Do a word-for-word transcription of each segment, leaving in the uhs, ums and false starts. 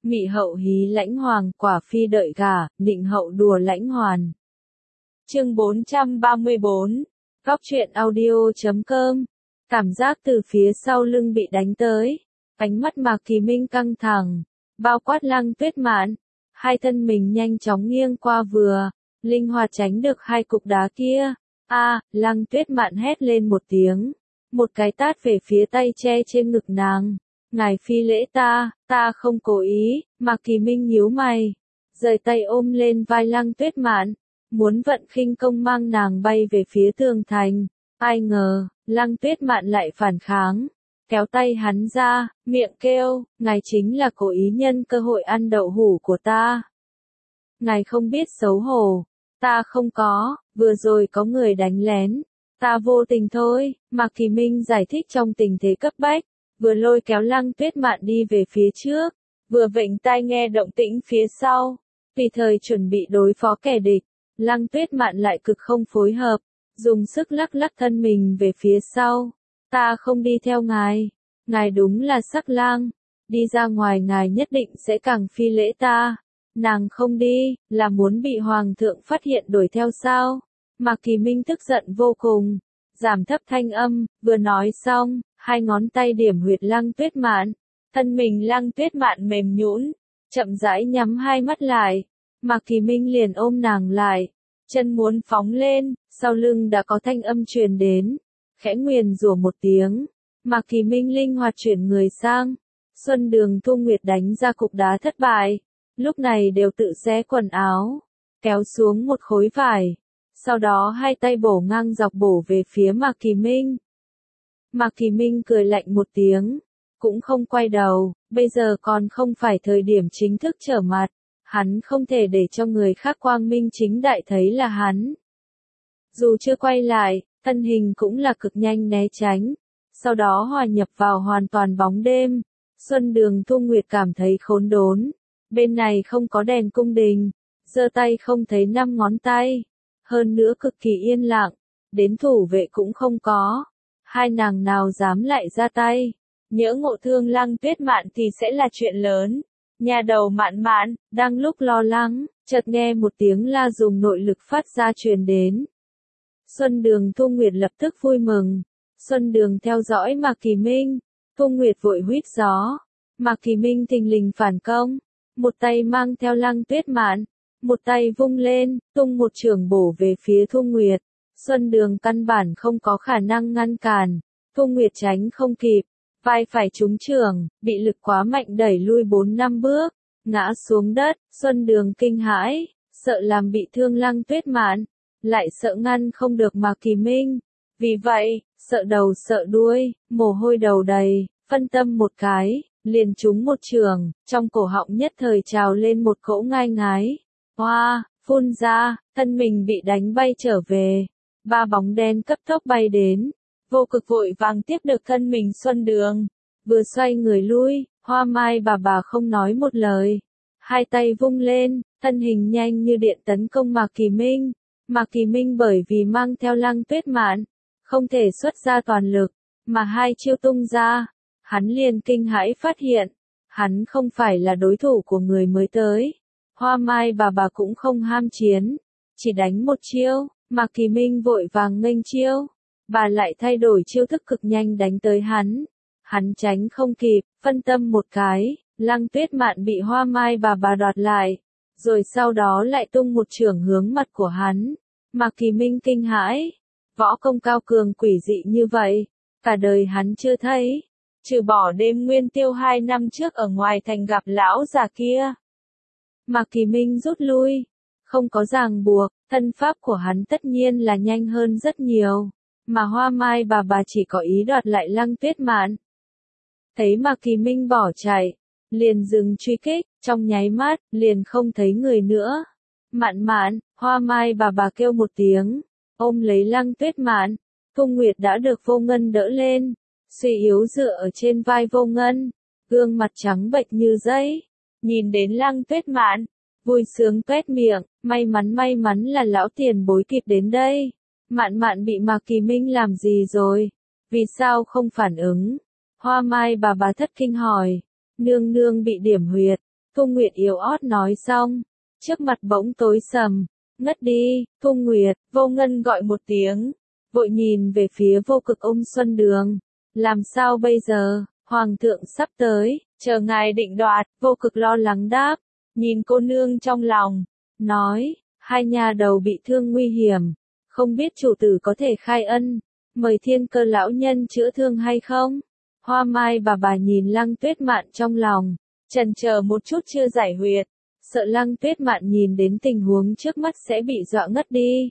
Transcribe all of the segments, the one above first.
Mị hậu hí lãnh hoàng, quả phi đợi gả, nịnh hậu đùa lãnh hoàn. Chương bốn trăm ba mươi bốn, Góc truyện audio chấm com. Cảm giác từ phía sau lưng bị đánh tới, ánh mắt Mạc Kỳ Minh căng thẳng, bao quát Lăng Tuyết Mạn, hai thân mình nhanh chóng nghiêng qua vừa, linh hoạt tránh được hai cục đá kia. A, Lăng Tuyết Mạn hét lên một tiếng, một cái tát về phía tay che trên ngực nàng. Ngài phi lễ ta, ta không cố ý. Mạc Kỳ Minh nhíu mày, rời tay ôm lên vai Lăng Tuyết Mạn, muốn vận khinh công mang nàng bay về phía tường thành. Ai ngờ, Lăng Tuyết Mạn lại phản kháng, kéo tay hắn ra, miệng kêu, ngài chính là cố ý nhân cơ hội ăn đậu hũ của ta. Ngài không biết xấu hổ, ta không có, vừa rồi có người đánh lén, ta vô tình thôi. Mạc Kỳ Minh giải thích trong tình thế cấp bách, vừa lôi kéo Lăng Tuyết Mạn đi về phía trước, vừa vểnh tai nghe động tĩnh phía sau, tùy thời chuẩn bị đối phó kẻ địch. Lăng Tuyết Mạn lại cực không phối hợp, dùng sức lắc lắc thân mình về phía sau. Ta không đi theo ngài, ngài đúng là sắc lang, đi ra ngoài ngài nhất định sẽ càng phi lễ ta. Nàng không đi, là muốn bị hoàng thượng phát hiện đuổi theo sao? Mạc Kỳ Minh tức giận vô cùng, giảm thấp thanh âm, vừa nói xong, hai ngón tay điểm huyệt Lăng Tuyết Mạn, thân mình Lăng Tuyết Mạn mềm nhũn, chậm rãi nhắm hai mắt lại. Mạc Kỳ Minh liền ôm nàng lại, chân muốn phóng lên, sau lưng đã có thanh âm truyền đến, khẽ nguyền rủa một tiếng. Mạc Kỳ Minh linh hoạt chuyển người sang, Xuân Đường Thu Nguyệt đánh ra cục đá thất bại, lúc này đều tự xé quần áo, kéo xuống một khối vải, sau đó hai tay bổ ngang dọc bổ về phía Mạc Kỳ Minh. Mạc Kỳ Minh cười lạnh một tiếng, cũng không quay đầu, bây giờ còn không phải thời điểm chính thức trở mặt, hắn không thể để cho người khác quang minh chính đại thấy là hắn. Dù chưa quay lại, thân hình cũng là cực nhanh né tránh, sau đó hòa nhập vào hoàn toàn bóng đêm. Xuân Đường Thu Nguyệt cảm thấy khốn đốn, bên này không có đèn cung đình, giơ tay không thấy năm ngón tay, hơn nữa cực kỳ yên lặng, đến thủ vệ cũng không có, hai nàng nào dám lại ra tay, nhỡ ngộ thương Lăng Tuyết Mạn thì sẽ là chuyện lớn. Nhà đầu Mạn Mạn, đang lúc lo lắng, chợt nghe một tiếng la dùng nội lực phát ra truyền đến. Xuân Đường Thu Nguyệt lập tức vui mừng, Xuân Đường theo dõi Mạc Kỳ Minh, Thu Nguyệt vội huýt gió, Mạc Kỳ Minh thình lình phản công, một tay mang theo Lăng Tuyết Mạn, một tay vung lên, tung một chưởng bổ về phía Thu Nguyệt. Xuân Đường căn bản không có khả năng ngăn cản, Thu Nguyệt tránh không kịp, vai phải trúng chưởng, bị lực quá mạnh đẩy lui bốn năm bước, ngã xuống đất. Xuân Đường kinh hãi, sợ làm bị thương Lăng Tuyết Mạn, lại sợ ngăn không được Mạc Kỳ Minh, vì vậy, sợ đầu sợ đuôi, mồ hôi đầu đầy, phân tâm một cái, liền trúng một chưởng, trong cổ họng nhất thời trào lên một cỗ ngai ngái, hoa, phun ra, thân mình bị đánh bay trở về. Ba bóng đen cấp tốc bay đến, vô cực vội vàng tiếp được thân mình Xuân Đường, vừa xoay người lui, Hoa Mai bà bà không nói một lời, hai tay vung lên, thân hình nhanh như điện tấn công Mạc Kỳ Minh. Mạc Kỳ Minh bởi vì mang theo Lăng Tuyết Mạn, không thể xuất ra toàn lực, mà hai chiêu tung ra, hắn liền kinh hãi phát hiện, hắn không phải là đối thủ của người mới tới. Hoa Mai bà bà cũng không ham chiến, chỉ đánh một chiêu. Mạc Kỳ Minh vội vàng nghênh chiêu, bà lại thay đổi chiêu thức cực nhanh đánh tới hắn, hắn tránh không kịp, phân tâm một cái, Lăng Tuyết Mạn bị Hoa Mai bà bà đoạt lại, rồi sau đó lại tung một chưởng hướng mặt của hắn. Mạc Kỳ Minh kinh hãi, võ công cao cường quỷ dị như vậy, cả đời hắn chưa thấy, trừ bỏ đêm nguyên tiêu hai năm trước ở ngoài thành gặp lão già kia. Mạc Kỳ Minh rút lui, không có ràng buộc, thân pháp của hắn tất nhiên là nhanh hơn rất nhiều, mà Hoa Mai bà bà chỉ có ý đoạt lại Lăng Tuyết Mạn. Thấy Mạc Kỳ Minh bỏ chạy, liền dừng truy kích, trong nháy mắt, liền không thấy người nữa. Mạn Mạn, Hoa Mai bà bà kêu một tiếng, ôm lấy Lăng Tuyết Mạn. Thu Nguyệt đã được Vô Ngân đỡ lên, suy yếu dựa ở trên vai Vô Ngân, gương mặt trắng bệch như giấy, nhìn đến Lăng Tuyết Mạn, vui sướng tuét miệng, may mắn may mắn là lão tiền bối kịp đến đây. Mạn Mạn bị Mạc Kỳ Minh làm gì rồi? Vì sao không phản ứng? Hoa Mai bà bà thất kinh hỏi. Nương nương bị điểm huyệt, Thu Nguyệt yếu ớt nói xong, trước mặt bỗng tối sầm, ngất đi. Thu Nguyệt, Vô Ngân gọi một tiếng, vội nhìn về phía Vô Cực ôm Xuân Đường. Làm sao bây giờ, Hoàng thượng sắp tới, chờ ngài định đoạt. Vô Cực lo lắng đáp, nhìn cô nương trong lòng, nói, hai nhà đầu bị thương nguy hiểm, không biết chủ tử có thể khai ân, mời Thiên Cơ lão nhân chữa thương hay không? Hoa Mai bà bà nhìn Lăng Tuyết Mạn trong lòng, chần chờ một chút chưa giải huyệt, sợ Lăng Tuyết Mạn nhìn đến tình huống trước mắt sẽ bị dọa ngất đi.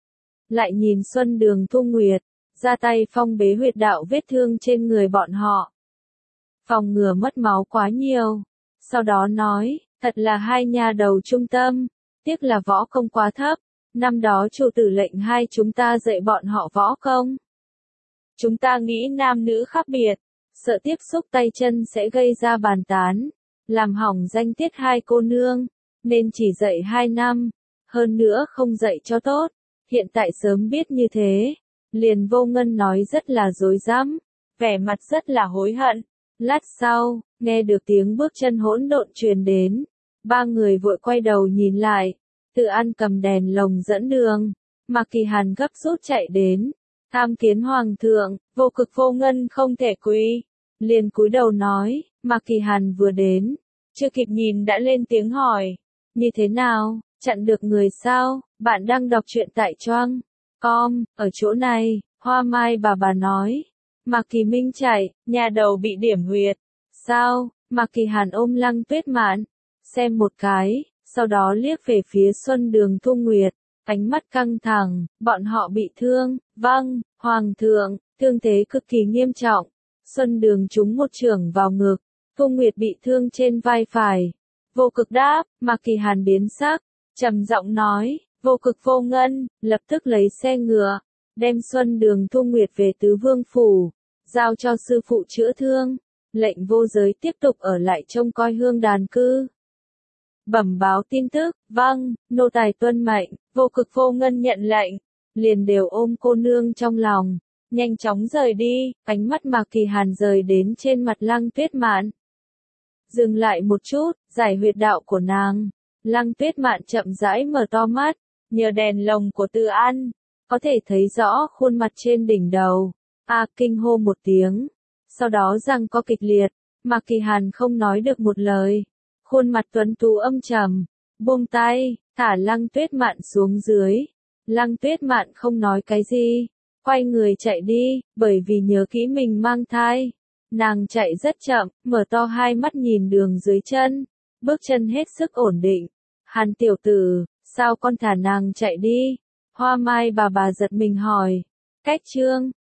Lại nhìn Xuân Đường Thu Nguyệt, ra tay phong bế huyệt đạo vết thương trên người bọn họ. Phòng ngừa mất máu quá nhiều. Sau đó nói, thật là hai nhà đầu trung tâm, tiếc là võ công quá thấp, năm đó chủ tử lệnh hai chúng ta dạy bọn họ võ công. Chúng ta nghĩ nam nữ khác biệt, sợ tiếp xúc tay chân sẽ gây ra bàn tán, làm hỏng danh tiết hai cô nương, nên chỉ dạy hai năm, hơn nữa không dạy cho tốt. Hiện tại sớm biết như thế, liền Vô Ngân nói rất là dối rắm, vẻ mặt rất là hối hận. Lát sau, nghe được tiếng bước chân hỗn độn truyền đến, ba người vội quay đầu nhìn lại, Từ An cầm đèn lồng dẫn đường, Mạc Kỳ Hàn gấp rút chạy đến, tham kiến Hoàng thượng. Vô Cực Vô Ngân không thể quỳ, liền cúi đầu nói. Mạc Kỳ Hàn vừa đến, chưa kịp nhìn đã lên tiếng hỏi, như thế nào, chặn được người sao? Bạn đang đọc truyện tại Choang com, ở chỗ này. Hoa Mai bà bà nói, Mạc Kỳ Minh chạy, nhà đầu bị điểm huyệt. Sao? Mạc Kỳ Hàn ôm Lăng Tuyết Mạn, xem một cái, sau đó liếc về phía Xuân Đường Thu Nguyệt, ánh mắt căng thẳng. Bọn họ bị thương. Vâng, Hoàng thượng, thương thế cực kỳ nghiêm trọng. Xuân Đường trúng một chưởng vào ngực, Thu Nguyệt bị thương trên vai phải. Vô Cực đáp. Mạc Kỳ Hàn biến sắc, trầm giọng nói, Vô Cực Vô Ngân, lập tức lấy xe ngựa, đem Xuân Đường Thu Nguyệt về Tứ Vương phủ, giao cho sư phụ chữa thương, lệnh Vô Giới tiếp tục ở lại trông coi hương đàn cư. Bẩm báo tin tức. Vâng, nô tài tuân mệnh. Vô Cực Vô Ngân nhận lệnh, liền đều ôm cô nương trong lòng, nhanh chóng rời đi. Ánh mắt Mạc Kỳ Hàn rời đến trên mặt Lăng Tuyết Mạn, dừng lại một chút, giải huyệt đạo của nàng. Lăng Tuyết Mạn chậm rãi mở to mắt, nhờ đèn lồng của Từ An, có thể thấy rõ khuôn mặt trên đỉnh đầu. A kinh hô một tiếng, sau đó răng co kịch liệt. Mạc Kỳ Hàn không nói được một lời, khuôn mặt tuấn tú âm trầm, buông tay, thả Lăng Tuyết Mạn xuống dưới. Lăng Tuyết Mạn không nói cái gì, quay người chạy đi, bởi vì nhớ kỹ mình mang thai. Nàng chạy rất chậm, mở to hai mắt nhìn đường dưới chân, bước chân hết sức ổn định. Hàn tiểu tử, sao con thả nàng chạy đi? Hoa Mai bà bà giật mình hỏi. Cách chương